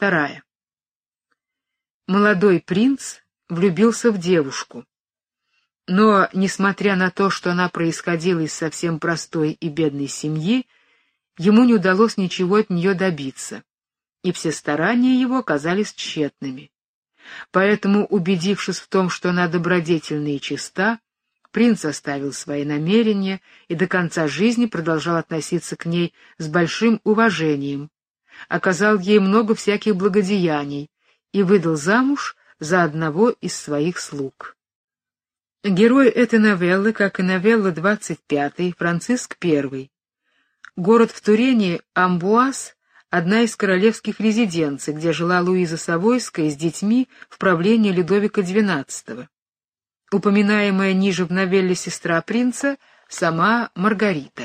2. Молодой принц влюбился в девушку, но, несмотря на то, что она происходила из совсем простой и бедной семьи, ему не удалось ничего от нее добиться, и все старания его оказались тщетными. Поэтому, убедившись в том, что она добродетельна и чиста, принц оставил свои намерения и до конца жизни продолжал относиться к ней с большим уважением, оказал ей много всяких благодеяний и выдал замуж за одного из своих слуг. Герой этой новеллы, как и новелла 25, Франциск I. Город в Турене Амбуаз — одна из королевских резиденций, где жила Луиза Савойская с детьми в правлении Людовика XII. Упоминаемая ниже в новелле сестра принца — сама Маргарита.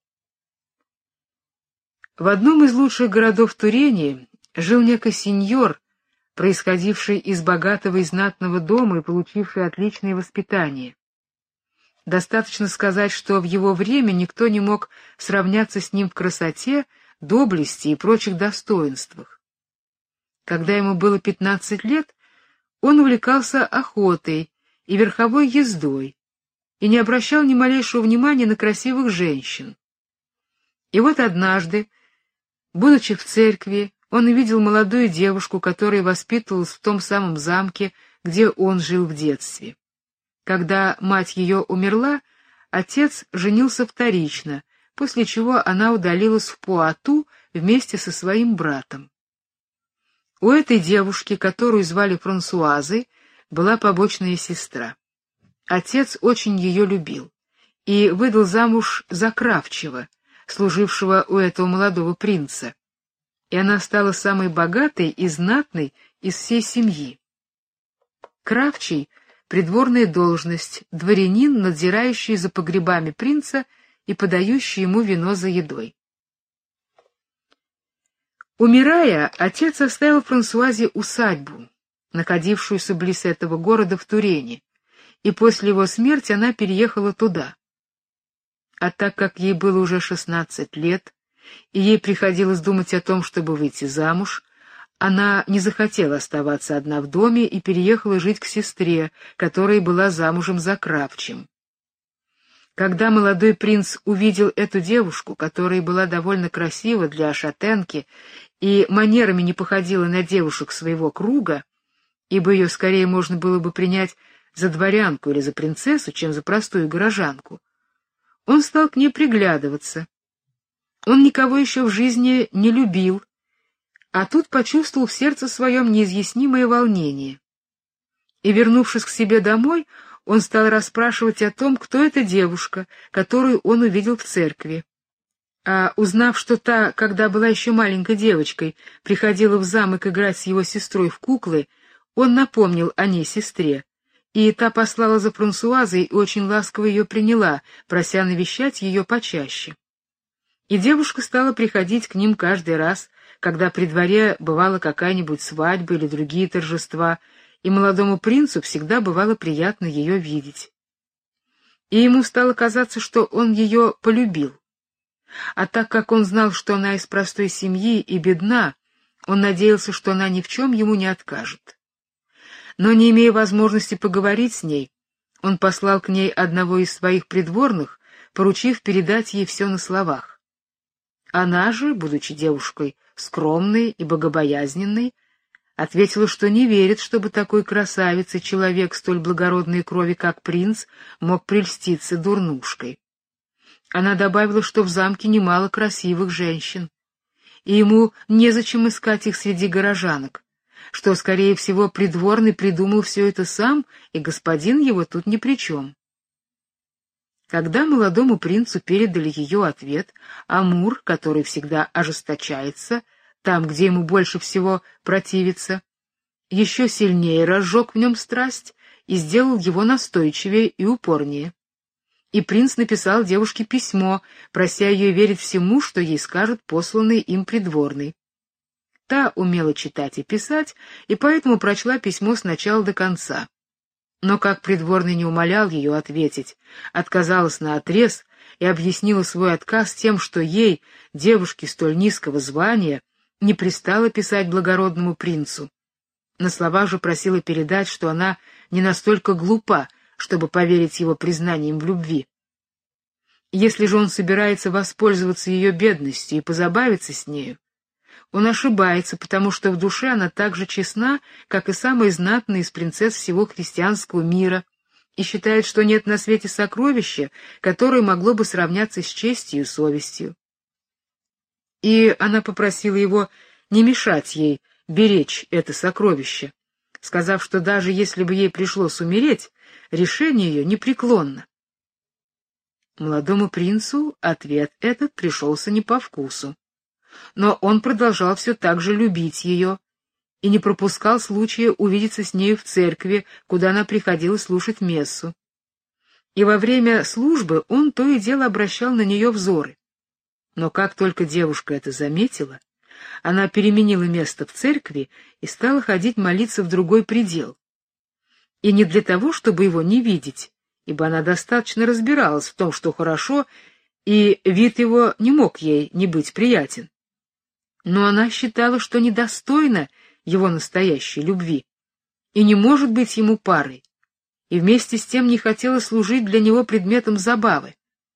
В одном из лучших городов Турени жил некий сеньор, происходивший из богатого и знатного дома и получивший отличное воспитание. Достаточно сказать, что в его время никто не мог сравняться с ним в красоте, доблести и прочих достоинствах. Когда ему было 15 лет, он увлекался охотой и верховой ездой и не обращал ни малейшего внимания на красивых женщин. И вот однажды, будучи в церкви, он увидел молодую девушку, которая воспитывалась в том самом замке, где он жил в детстве. Когда мать ее умерла, отец женился вторично, после чего она удалилась в Пуату вместе со своим братом. У этой девушки, которую звали Франсуазой, была побочная сестра. Отец очень ее любил и выдал замуж за кравчего, служившего у этого молодого принца, и она стала самой богатой и знатной из всей семьи. Кравчий — придворная должность, дворянин, надзирающий за погребами принца и подающий ему вино за едой. Умирая, отец оставил Франсуазе усадьбу, находившуюся близ этого города в Турене, и после его смерти она переехала туда. А так как ей было уже 16 лет, и ей приходилось думать о том, чтобы выйти замуж, она не захотела оставаться одна в доме и переехала жить к сестре, которая была замужем за кравчим. Когда молодой принц увидел эту девушку, которая была довольно красива для шатенки и манерами не походила на девушек своего круга, ибо ее скорее можно было бы принять за дворянку или за принцессу, чем за простую горожанку, он стал к ней приглядываться. Он никого еще в жизни не любил, а тут почувствовал в сердце своем неизъяснимое волнение. И, вернувшись к себе домой, он стал расспрашивать о том, кто эта девушка, которую он увидел в церкви. А узнав, что та, когда была еще маленькой девочкой, приходила в замок играть с его сестрой в куклы, он напомнил о ней сестре, и та послала за Франсуазой и очень ласково ее приняла, прося навещать ее почаще. И девушка стала приходить к ним каждый раз, когда при дворе бывала какая-нибудь свадьба или другие торжества, и молодому принцу всегда бывало приятно ее видеть. И ему стало казаться, что он ее полюбил. А так как он знал, что она из простой семьи и бедна, он надеялся, что она ни в чем ему не откажет. Но, не имея возможности поговорить с ней, он послал к ней одного из своих придворных, поручив передать ей все на словах. Она же, будучи девушкой скромной и богобоязненной, ответила, что не верит, чтобы такой красавец и человек столь благородной крови, как принц, мог прельститься дурнушкой. Она добавила, что в замке немало красивых женщин, и ему незачем искать их среди горожанок, что, скорее всего, придворный придумал все это сам, и господин его тут ни при чем. Когда молодому принцу передали ее ответ, Амур, который всегда ожесточается, там, где ему больше всего противится, еще сильнее разжег в нем страсть и сделал его настойчивее и упорнее. И принц написал девушке письмо, прося ее верить всему, что ей скажет посланный им придворный. Та умела читать и писать, и поэтому прочла письмо с начала до конца. Но как придворный не умолял ее ответить, отказалась наотрез и объяснила свой отказ тем, что ей, девушке столь низкого звания, не пристала писать благородному принцу. На словах же просила передать, что она не настолько глупа, чтобы поверить его признаниям в любви. Если же он собирается воспользоваться ее бедностью и позабавиться с нею, он ошибается, потому что в душе она так же честна, как и самая знатная из принцесс всего христианского мира, и считает, что нет на свете сокровища, которое могло бы сравняться с честью и совестью. И она попросила его не мешать ей беречь это сокровище, сказав, что даже если бы ей пришлось умереть, решение ее непреклонно. Молодому принцу ответ этот пришелся не по вкусу, но он продолжал все так же любить ее и не пропускал случая увидеться с нею в церкви, куда она приходила слушать мессу. И во время службы он то и дело обращал на нее взоры. Но как только девушка это заметила, она переменила место в церкви и стала ходить молиться в другой предел. И не для того, чтобы его не видеть, ибо она достаточно разбиралась в том, что хорошо, и вид его не мог ей не быть приятен. Но она считала, что недостойна его настоящей любви и не может быть ему парой, и вместе с тем не хотела служить для него предметом забавы.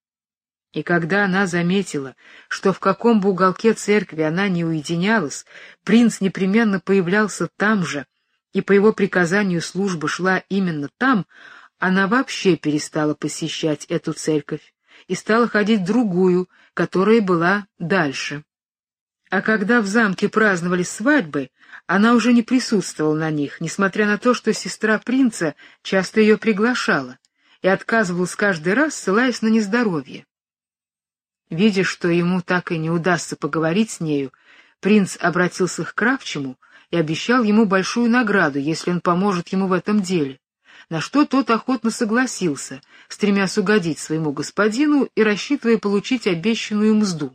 И когда она заметила, что в каком бы уголке церкви она ни уединялась, принц непременно появлялся там же, и по его приказанию служба шла именно там, она вообще перестала посещать эту церковь и стала ходить в другую, которая была дальше. А когда в замке праздновали свадьбы, она уже не присутствовала на них, несмотря на то, что сестра принца часто ее приглашала и отказывалась каждый раз, ссылаясь на нездоровье. Видя, что ему так и не удастся поговорить с нею, принц обратился к Кравчему и обещал ему большую награду, если он поможет ему в этом деле, на что тот охотно согласился, стремясь угодить своему господину и рассчитывая получить обещанную мзду.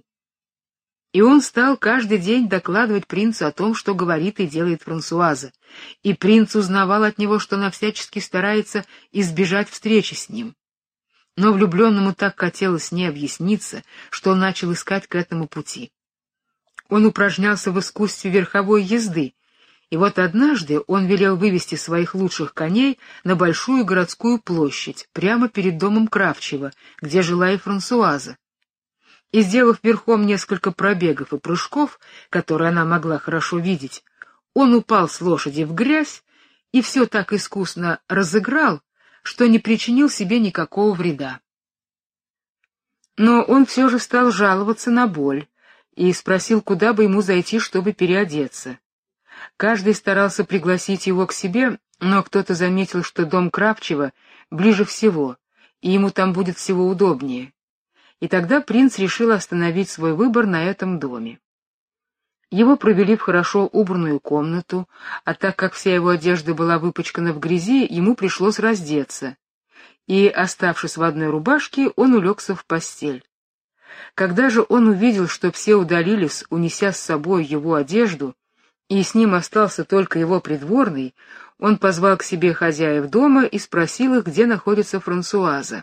И он стал каждый день докладывать принцу о том, что говорит и делает Франсуаза, и принц узнавал от него, что она всячески старается избежать встречи с ним. Но влюбленному так хотелось с ней объясниться, что он начал искать к этому пути. Он упражнялся в искусстве верховой езды, и вот однажды он велел вывести своих лучших коней на большую городскую площадь, прямо перед домом Кравчева, где жила и Франсуаза. И, сделав верхом несколько пробегов и прыжков, которые она могла хорошо видеть, он упал с лошади в грязь и все так искусно разыграл, что не причинил себе никакого вреда. Но он все же стал жаловаться на боль и спросил, куда бы ему зайти, чтобы переодеться. Каждый старался пригласить его к себе, но кто-то заметил, что дом Кравчева ближе всего, и ему там будет всего удобнее. И тогда принц решил остановить свой выбор на этом доме. Его провели в хорошо убранную комнату, а так как вся его одежда была выпачкана в грязи, ему пришлось раздеться. И, оставшись в одной рубашке, он улегся в постель. Когда же он увидел, что все удалились, унеся с собой его одежду, и с ним остался только его придворный, он позвал к себе хозяев дома и спросил их, где находится Франсуаза.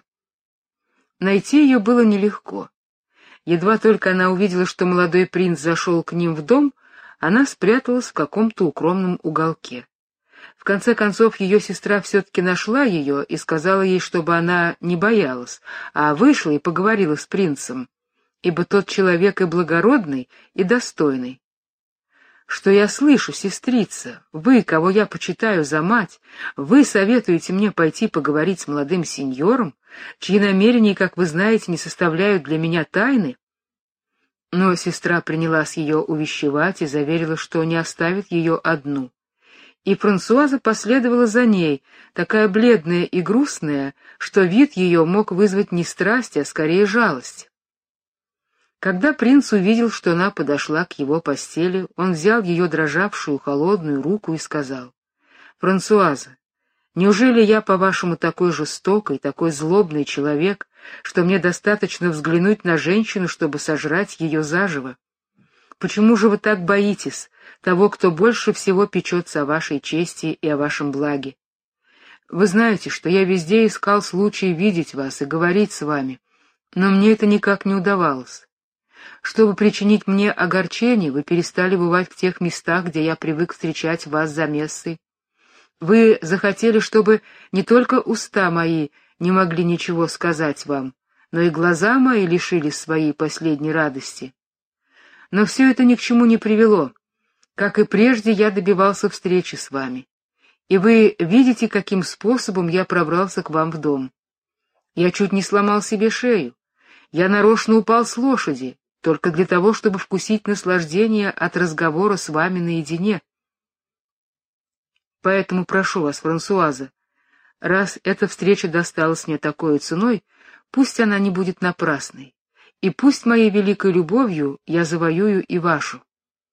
Найти ее было нелегко. Едва только она увидела, что молодой принц зашел к ним в дом, она спряталась в каком-то укромном уголке. В конце концов, ее сестра все-таки нашла ее и сказала ей, чтобы она не боялась, а вышла и поговорила с принцем, ибо тот человек и благородный, и достойный. «Что я слышу, сестрица? Вы, кого я почитаю за мать, вы советуете мне пойти поговорить с молодым сеньором, чьи намерения, как вы знаете, не составляют для меня тайны?» Но сестра принялась ее увещевать и заверила, что не оставит ее одну. И Франсуаза последовала за ней, такая бледная и грустная, что вид ее мог вызвать не страсть, а скорее жалость. Когда принц увидел, что она подошла к его постели, он взял ее дрожавшую холодную руку и сказал: «Франсуаза, неужели я, по-вашему, такой жестокий, такой злобный человек, что мне достаточно взглянуть на женщину, чтобы сожрать ее заживо? Почему же вы так боитесь того, кто больше всего печется о вашей чести и о вашем благе? Вы знаете, что я везде искал случай видеть вас и говорить с вами, но мне это никак не удавалось. Чтобы причинить мне огорчение, вы перестали бывать в тех местах, где я привык встречать вас за мессой. Вы захотели, чтобы не только уста мои не могли ничего сказать вам, но и глаза мои лишились своей последней радости. Но все это ни к чему не привело. Как и прежде, я добивался встречи с вами. И вы видите, каким способом я пробрался к вам в дом. Я чуть не сломал себе шею. Я нарочно упал с лошади, только для того, чтобы вкусить наслаждение от разговора с вами наедине. Поэтому прошу вас, Франсуаза, раз эта встреча досталась мне такой ценой, пусть она не будет напрасной, и пусть моей великой любовью я завоюю и вашу.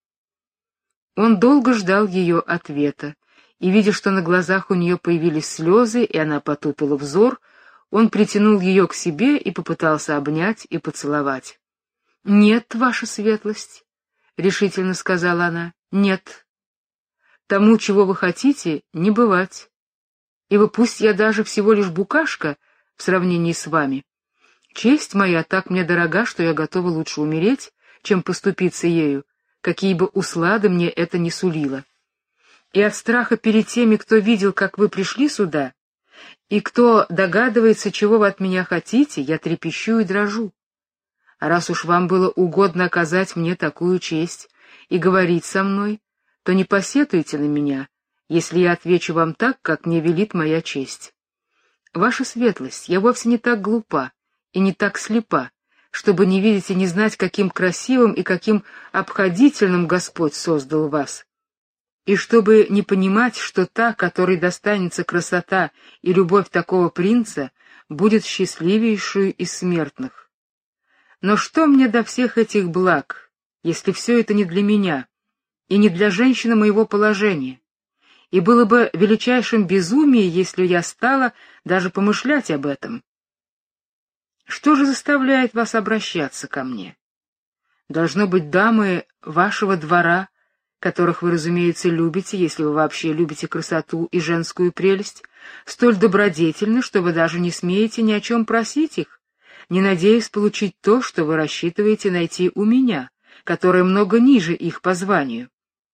Он долго ждал ее ответа, и, видя, что на глазах у нее появились слезы, и она потупила взор, он притянул ее к себе и попытался обнять и поцеловать. — Нет, ваша светлость, — решительно сказала она, — нет. Тому, чего вы хотите, не бывать. Ибо пусть я даже всего лишь букашка в сравнении с вами, честь моя так мне дорога, что я готова лучше умереть, чем поступиться ею, какие бы услады мне это ни сулило. И от страха перед теми, кто видел, как вы пришли сюда, и кто догадывается, чего вы от меня хотите, я трепещу и дрожу. А раз уж вам было угодно оказать мне такую честь и говорить со мной, то не посетуйте на меня, если я отвечу вам так, как мне велит моя честь. Ваша светлость, я вовсе не так глупа и не так слепа, чтобы не видеть и не знать, каким красивым и каким обходительным Господь создал вас, и чтобы не понимать, что та, которой достанется красота и любовь такого принца, будет счастливейшую из смертных. Но что мне до всех этих благ, если все это не для меня и не для женщины моего положения? И было бы величайшим безумием, если я стала даже помышлять об этом. Что же заставляет вас обращаться ко мне? Должно быть, дамы вашего двора, которых вы, разумеется, любите, если вы вообще любите красоту и женскую прелесть, столь добродетельны, что вы даже не смеете ни о чем просить их, не надеясь получить то, что вы рассчитываете найти у меня, которое много ниже их по званию.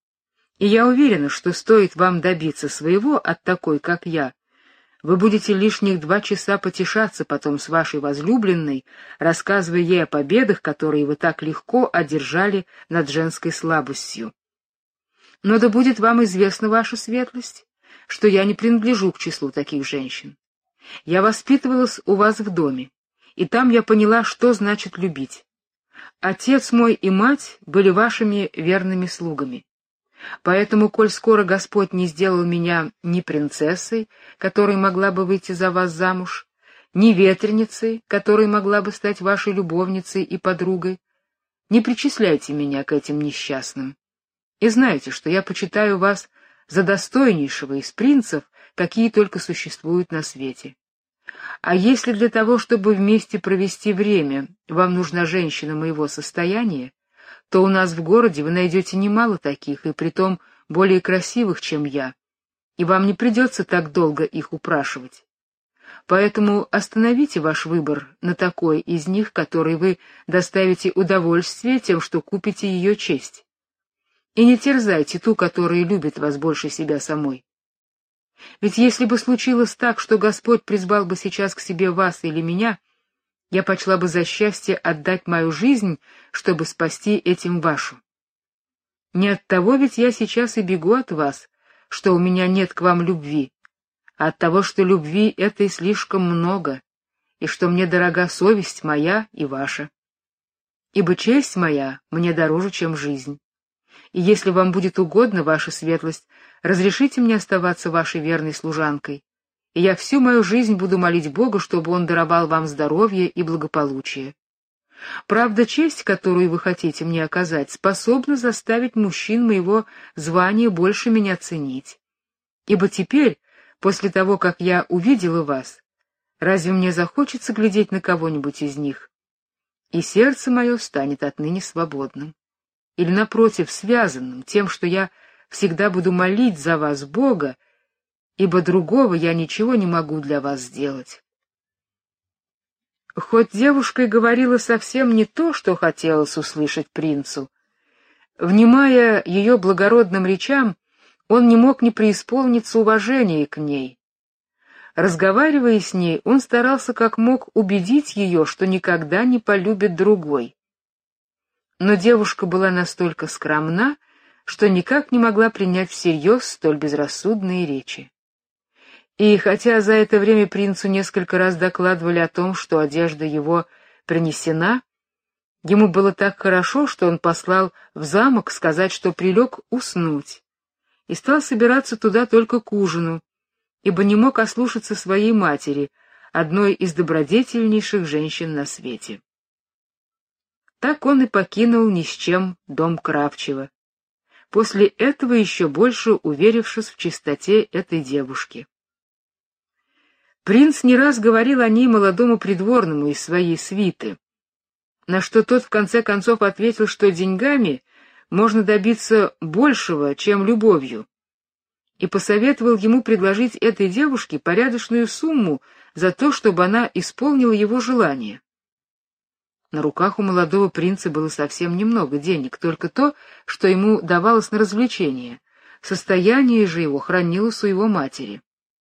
И я уверена, что стоит вам добиться своего от такой, как я, вы будете лишних 2 часа потешаться потом с вашей возлюбленной, рассказывая ей о победах, которые вы так легко одержали над женской слабостью. Но да будет вам известна, ваша светлость, что я не принадлежу к числу таких женщин. Я воспитывалась у вас в доме, и там я поняла, что значит любить. Отец мой и мать были вашими верными слугами. Поэтому, коль скоро Господь не сделал меня ни принцессой, которой могла бы выйти за вас замуж, ни ветреницей, которой могла бы стать вашей любовницей и подругой, не причисляйте меня к этим несчастным. И знайте, что я почитаю вас за достойнейшего из принцев, какие только существуют на свете. А если для того, чтобы вместе провести время, вам нужна женщина моего состояния, то у нас в городе вы найдете немало таких, и притом более красивых, чем я, и вам не придется так долго их упрашивать. Поэтому остановите ваш выбор на такой из них, которой вы доставите удовольствие тем, что купите ее честь. И не терзайте ту, которая любит вас больше себя самой. Ведь если бы случилось так, что Господь призвал бы сейчас к себе вас или меня, я почла бы за счастье отдать мою жизнь, чтобы спасти этим вашу. Не от того ведь я сейчас и бегу от вас, что у меня нет к вам любви, а от того, что любви этой слишком много, и что мне дорога совесть моя и ваша. Ибо честь моя мне дороже, чем жизнь. И если вам будет угодно, ваша светлость, разрешите мне оставаться вашей верной служанкой, и я всю мою жизнь буду молить Бога, чтобы Он даровал вам здоровье и благополучие. Правда, честь, которую вы хотите мне оказать, способна заставить мужчин моего звания больше меня ценить. Ибо теперь, после того, как я увидела вас, разве мне захочется глядеть на кого-нибудь из них? И сердце мое станет отныне свободным. Или, напротив, связанным тем, что я всегда буду молить за вас Бога, ибо другого я ничего не могу для вас сделать. Хоть девушка и говорила совсем не то, что хотелось услышать принцу, внимая ее благородным речам, он не мог не преисполниться уважения к ней. Разговаривая с ней, он старался как мог убедить ее, что никогда не полюбит другой. Но девушка была настолько скромна, что никак не могла принять всерьез столь безрассудные речи. И хотя за это время принцу несколько раз докладывали о том, что одежда его принесена, ему было так хорошо, что он послал в замок сказать, что прилег уснуть, и стал собираться туда только к ужину, ибо не мог ослушаться своей матери, одной из добродетельнейших женщин на свете. Так он и покинул ни с чем дом Кравчева, после этого еще больше уверившись в чистоте этой девушки. Принц не раз говорил о ней молодому придворному из своей свиты, на что тот в конце концов ответил, что деньгами можно добиться большего, чем любовью, и посоветовал ему предложить этой девушке порядочную сумму за то, чтобы она исполнила его желание. На руках у молодого принца было совсем немного денег, только то, что ему давалось на развлечение. Состояние же его хранилось у его матери.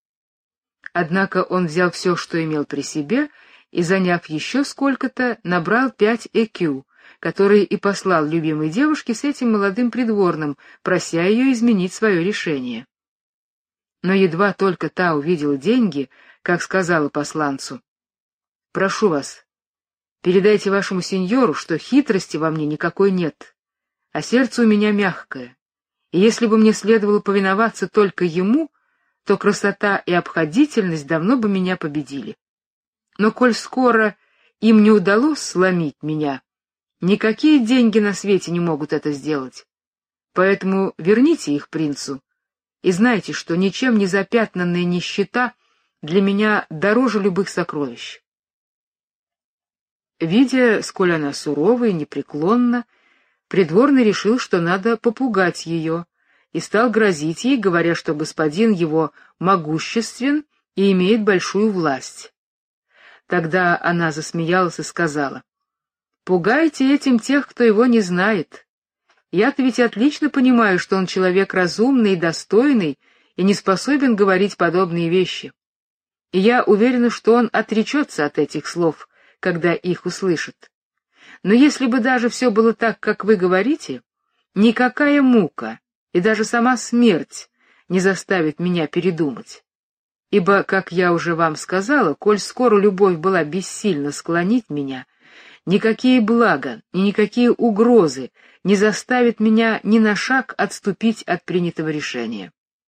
Однако он взял все, что имел при себе, и, заняв еще сколько-то, набрал 5 ЭКЮ, которые и послал любимой девушке с этим молодым придворным, прося ее изменить свое решение. Но едва только та увидела деньги, как сказала посланцу: «Прошу вас, передайте вашему сеньору, что хитрости во мне никакой нет, а сердце у меня мягкое, и если бы мне следовало повиноваться только ему, то красота и обходительность давно бы меня победили. Но коль скоро им не удалось сломить меня, никакие деньги на свете не могут это сделать. Поэтому верните их принцу, и знайте, что ничем не запятнанная нищета для меня дороже любых сокровищ». Видя, сколь она сурова и непреклонна, придворный решил, что надо попугать ее, и стал грозить ей, говоря, что господин его могуществен и имеет большую власть. Тогда она засмеялась и сказала: «Пугайте этим тех, кто его не знает. Я-то ведь отлично понимаю, что он человек разумный и достойный и не способен говорить подобные вещи. И я уверена, что он отречется от этих слов, когда их услышит. Но если бы даже все было так, как вы говорите, никакая мука и даже сама смерть не заставит меня передумать. Ибо, как я уже вам сказала, коль скоро любовь была бессильна склонить меня, никакие блага и никакие угрозы не заставят меня ни на шаг отступить от принятого решения».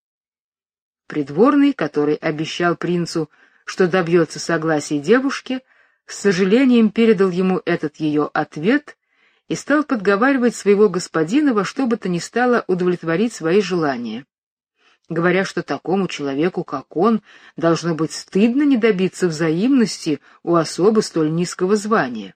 Придворный, который обещал принцу, что добьется согласия девушки, с сожалением передал ему этот ее ответ и стал подговаривать своего господина во что бы то ни стало удовлетворить свои желания, говоря, что такому человеку, как он, должно быть стыдно не добиться взаимности у особы столь низкого звания.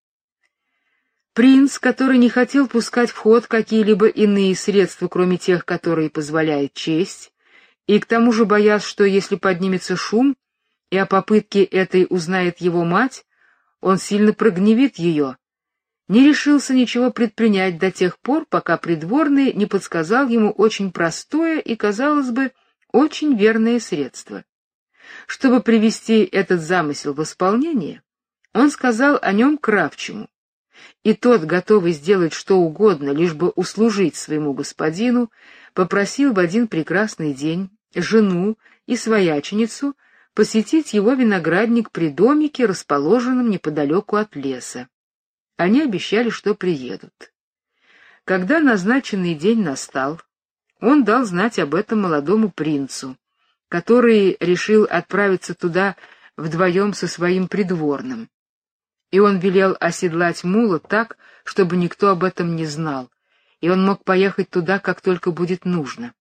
Принц, который не хотел пускать в ход какие-либо иные средства, кроме тех, которые позволяет честь, и к тому же боясь, что если поднимется шум, и о попытке этой узнает его мать, он сильно прогневит ее, не решился ничего предпринять до тех пор, пока придворный не подсказал ему очень простое и, казалось бы, очень верное средство. Чтобы привести этот замысел в исполнение, он сказал о нем Кравчему, и тот, готовый сделать что угодно, лишь бы услужить своему господину, попросил в один прекрасный день жену и свояченицу посетить его виноградник при домике, расположенном неподалеку от леса. Они обещали, что приедут. Когда назначенный день настал, он дал знать об этом молодому принцу, который решил отправиться туда вдвоем со своим придворным. И он велел оседлать мула так, чтобы никто об этом не знал, и он мог поехать туда, как только будет нужно.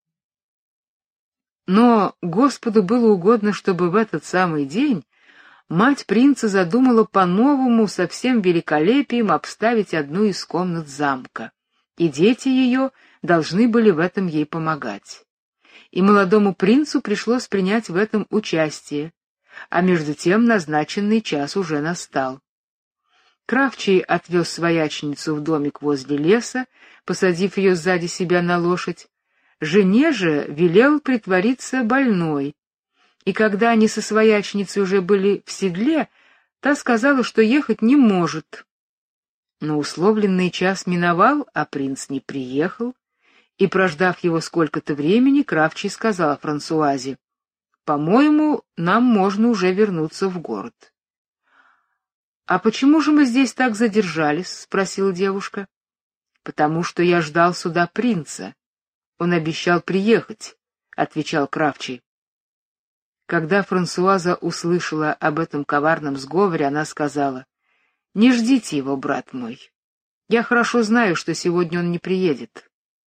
Но Господу было угодно, чтобы в этот самый день мать принца задумала по-новому со всем великолепием обставить одну из комнат замка, и дети ее должны были в этом ей помогать. И молодому принцу пришлось принять в этом участие, а между тем назначенный час уже настал. Кравчий отвез свояченицу в домик возле леса, посадив ее сзади себя на лошадь. Жене же велел притвориться больной, и когда они со свояченицей уже были в седле, та сказала, что ехать не может. Но условленный час миновал, а принц не приехал, и, прождав его сколько-то времени, Кравчий сказал Франсуазе: «По-моему, нам можно уже вернуться в город». «А почему же мы здесь так задержались?» — спросила девушка. «Потому что я ждал сюда принца. Он обещал приехать», — отвечал Кравчий. Когда Франсуаза услышала об этом коварном сговоре, она сказала: «Не ждите его, брат мой. Я хорошо знаю, что сегодня он не приедет».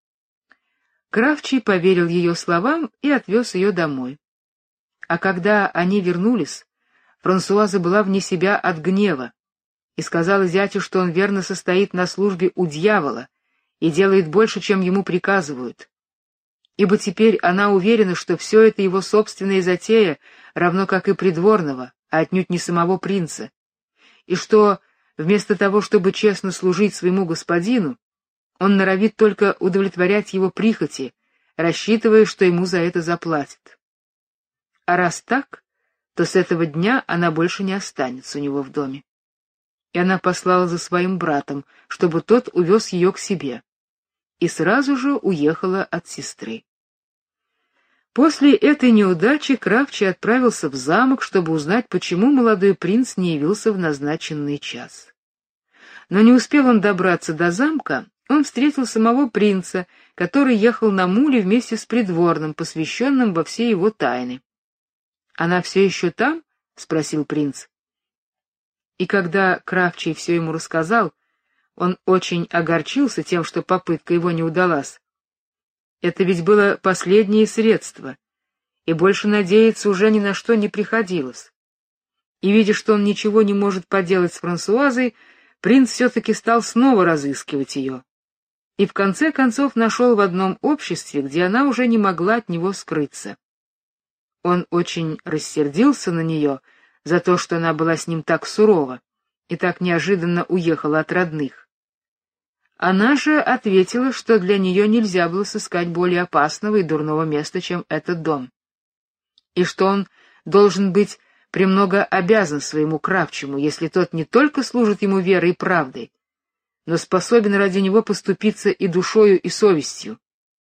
Кравчий поверил ее словам и отвез ее домой. А когда они вернулись, Франсуаза была вне себя от гнева и сказала зятю, что он верно состоит на службе у дьявола и делает больше, чем ему приказывают. Ибо теперь она уверена, что все это его собственная затея, равно как и придворного, а отнюдь не самого принца, и что вместо того, чтобы честно служить своему господину, он норовит только удовлетворять его прихоти, рассчитывая, что ему за это заплатят. А раз так, то с этого дня она больше не останется у него в доме. И она послала за своим братом, чтобы тот увез ее к себе, и сразу же уехала от сестры. После этой неудачи Кравчий отправился в замок, чтобы узнать, почему молодой принц не явился в назначенный час. Но не успел он добраться до замка, он встретил самого принца, который ехал на муле вместе с придворным, посвященным во все его тайны. «Она все еще там?» — спросил принц. И когда Кравчий все ему рассказал, он очень огорчился тем, что попытка его не удалась. Это ведь было последнее средство, и больше надеяться уже ни на что не приходилось. И, видя, что он ничего не может поделать с Франсуазой, принц все-таки стал снова разыскивать ее. И в конце концов нашел в одном обществе, где она уже не могла от него скрыться. Он очень рассердился на нее за то, что она была с ним так сурова и так неожиданно уехала от родных. Она же ответила, что для нее нельзя было сыскать более опасного и дурного места, чем этот дом, и что он должен быть премного обязан своему Кравчему, если тот не только служит ему верой и правдой, но способен ради него поступиться и душою, и совестью.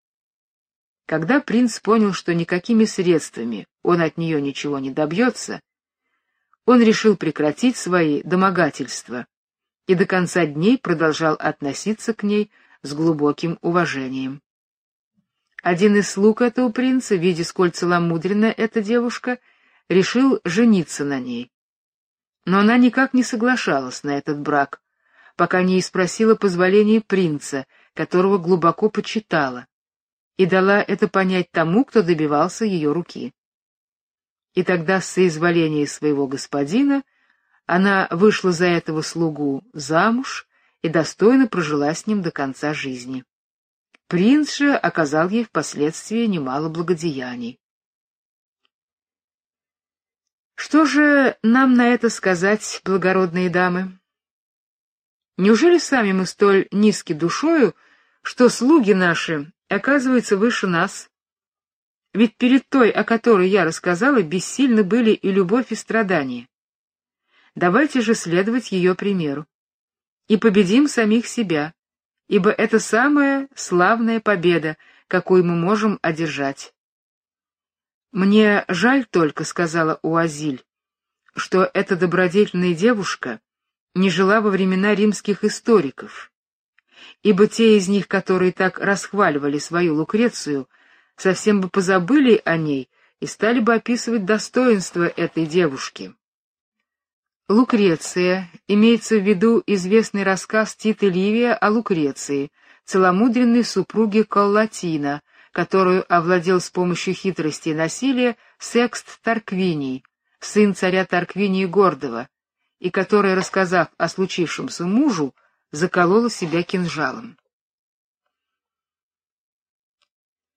Когда принц понял, что никакими средствами он от нее ничего не добьется, он решил прекратить свои домогательства и до конца дней продолжал относиться к ней с глубоким уважением. Один из слуг этого принца, видя, сколь целомудренна эта девушка, решил жениться на ней. Но она никак не соглашалась на этот брак, пока не спросила позволения принца, которого глубоко почитала, и дала это понять тому, кто добивался ее руки. И тогда с соизволения своего господина она вышла за этого слугу замуж и достойно прожила с ним до конца жизни. Принц же оказал ей впоследствии немало благодеяний. Что же нам на это сказать, благородные дамы? Неужели сами мы столь низки душою, что слуги наши оказываются выше нас? Ведь перед той, о которой я рассказала, бессильны были и любовь, и страдания. Давайте же следовать ее примеру и победим самих себя, ибо это самая славная победа, какую мы можем одержать. «Мне жаль только, — сказала Уазиль, — что эта добродетельная девушка не жила во времена римских историков, ибо те из них, которые так расхваливали свою Лукрецию, совсем бы позабыли о ней и стали бы описывать достоинства этой девушки». Лукреция, имеется в виду известный рассказ Тита Ливия о Лукреции, целомудренной супруге Коллатина, которую овладел с помощью хитрости и насилия Секст Тарквиний, сын царя Тарквиния Гордого, и которая, рассказав о случившемся мужу, заколола себя кинжалом.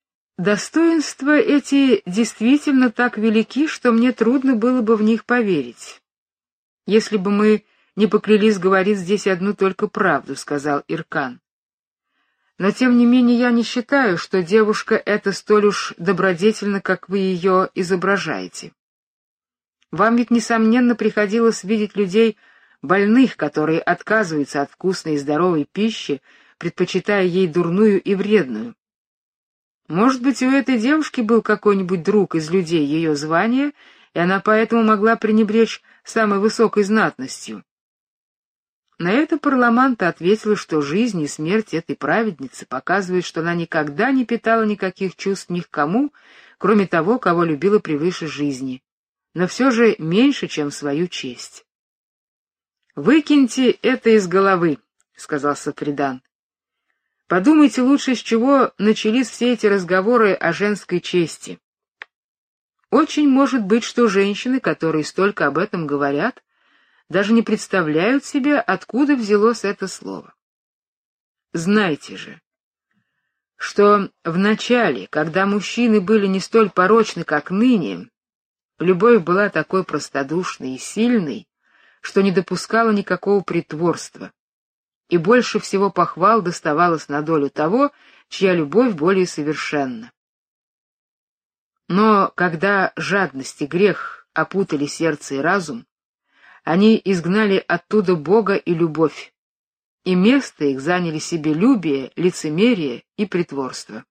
Достоинства эти действительно так велики, что мне трудно было бы в них поверить. Если бы мы не поклялись говорить здесь одну только правду, сказал Иркан. Но тем не менее я не считаю, что девушка эта столь уж добродетельна, как вы ее изображаете. Вам ведь несомненно приходилось видеть людей больных, которые отказываются от вкусной и здоровой пищи, предпочитая ей дурную и вредную. Может быть, у этой девушки был какой-нибудь друг из людей ее звания, и она поэтому могла пренебречь самой высокой знатностью. На это Парламанта ответила, что жизнь и смерть этой праведницы показывают, что она никогда не питала никаких чувств ни к кому, кроме того, кого любила превыше жизни, но все же меньше, чем свою честь. «Выкиньте это из головы», — сказал Сафридан. «Подумайте лучше, с чего начались все эти разговоры о женской чести. Очень может быть, что женщины, которые столько об этом говорят, даже не представляют себе, откуда взялось это слово. Знайте же, что в начале, когда мужчины были не столь порочны, как ныне, любовь была такой простодушной и сильной, что не допускала никакого притворства, и больше всего похвал доставалось на долю того, чья любовь более совершенна. Но когда жадность и грех опутали сердце и разум, они изгнали оттуда Бога и любовь, и место их заняли себелюбие, лицемерие и притворство.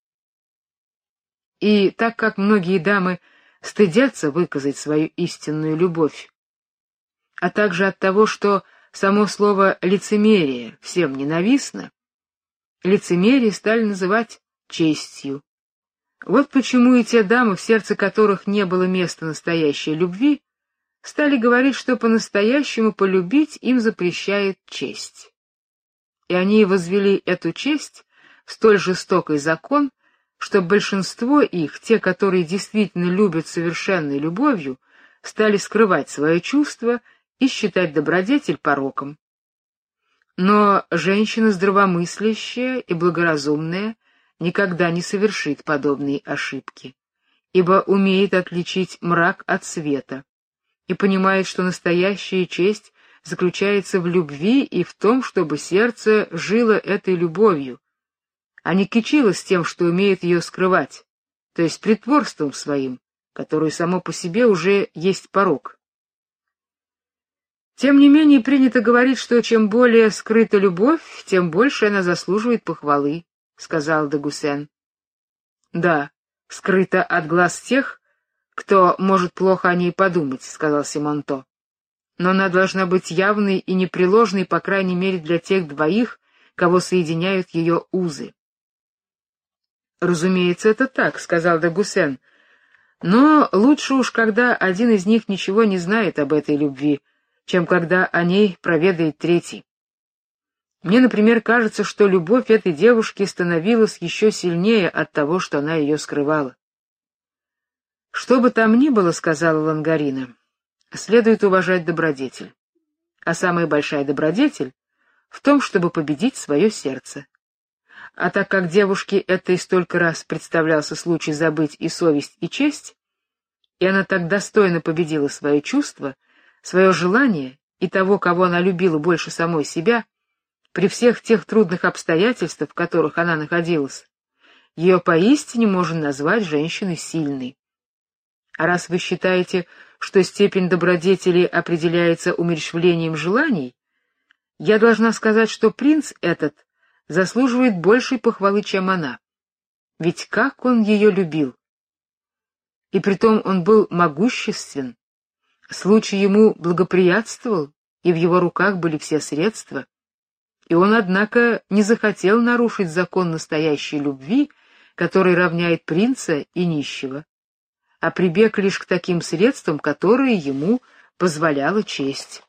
И так как многие дамы стыдятся выказать свою истинную любовь, а также от того, что само слово лицемерие всем ненавистно, лицемерие стали называть честью. Вот почему и те дамы, в сердце которых не было места настоящей любви, стали говорить, что по-настоящему полюбить им запрещает честь. И они возвели эту честь в столь жестокий закон, что большинство их, те, которые действительно любят совершенной любовью, стали скрывать свои чувства и считать добродетель пороком. Но женщина здравомыслящая и благоразумная никогда не совершит подобной ошибки, ибо умеет отличить мрак от света и понимает, что настоящая честь заключается в любви и в том, чтобы сердце жило этой любовью, а не кичилось тем, что умеет ее скрывать, то есть притворством своим, которое само по себе уже есть порок. Тем не менее, принято говорить, что чем более скрыта любовь, тем больше она заслуживает похвалы, сказал де Гуссен. Да, скрыта от глаз тех, кто может плохо о ней подумать, сказал Симонто. Но она должна быть явной и непреложной, по крайней мере, для тех двоих, кого соединяют ее узы. Разумеется, это так, сказал де Гуссен. Но лучше уж, когда один из них ничего не знает об этой любви, чем когда о ней проведает третий. Мне, например, кажется, что любовь этой девушки становилась еще сильнее от того, что она ее скрывала. Что бы там ни было, сказала Лангарина, следует уважать добродетель. А самая большая добродетель в том, чтобы победить свое сердце. А так как девушке этой столько раз представлялся случай забыть и совесть, и честь, и она так достойно победила свои чувства, свое желание и того, кого она любила больше самой себя, при всех тех трудных обстоятельствах, в которых она находилась, ее поистине можно назвать женщиной сильной. А раз вы считаете, что степень добродетели определяется умерщвлением желаний, я должна сказать, что принц этот заслуживает большей похвалы, чем она. Ведь как он ее любил! И притом он был могуществен, случай ему благоприятствовал, и в его руках были все средства. И он, однако, не захотел нарушить закон настоящей любви, который равняет принца и нищего, а прибег лишь к таким средствам, которые ему позволяла честь.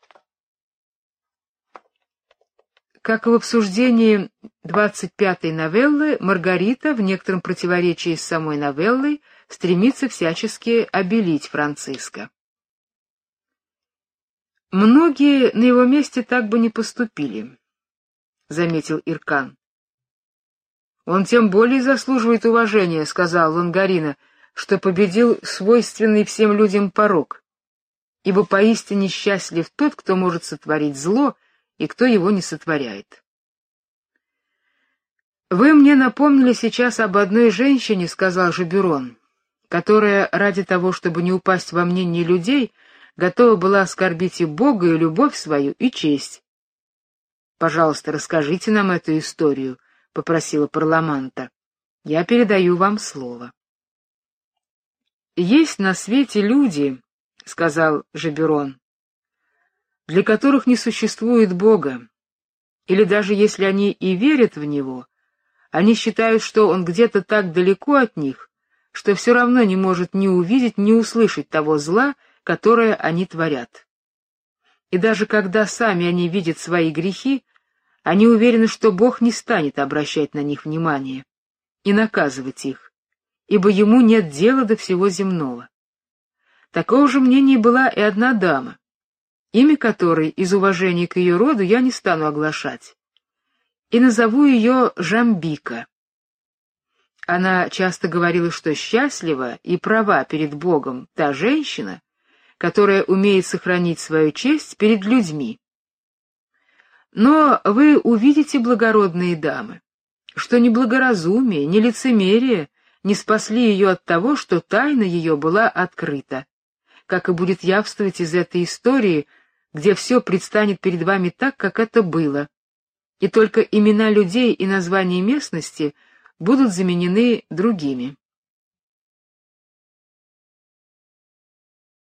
Как и в обсуждении 25-й новеллы, Маргарита, в некотором противоречии с самой новеллой, стремится всячески обелить Франциска. Многие на его месте так бы не поступили, заметил Иркан. Он тем более заслуживает уважения, сказал Лонгарина, что победил свойственный всем людям порок. Ибо поистине счастлив тот, кто может сотворить зло, и кто его не сотворяет. Вы мне напомнили сейчас об одной женщине, сказал Жебюрон, которая ради того, чтобы не упасть во мнение людей, готова была оскорбить и Бога, и любовь свою, и честь. Пожалуйста, расскажите нам эту историю, попросила Парламанта. Я передаю вам слово. Есть на свете люди, сказал Жебюрон, для которых не существует Бога, или даже если они и верят в него, они считают, что он где-то так далеко от них, что все равно не может ни увидеть, ни услышать того зла, которое они творят. И даже когда сами они видят свои грехи, они уверены, что Бог не станет обращать на них внимания и наказывать их, ибо ему нет дела до всего земного. Такого же мнения была и одна дама, имя которой из уважения к ее роду я не стану оглашать, и назову ее Жамбика. Она часто говорила, что счастлива и права перед Богом та женщина, которая умеет сохранить свою честь перед людьми. Но вы увидите, благородные дамы, что ни благоразумие, ни лицемерие не спасли ее от того, что тайна ее была открыта, как и будет явствовать из этой истории, где все предстанет перед вами так, как это было, и только имена людей и названия местности будут заменены другими.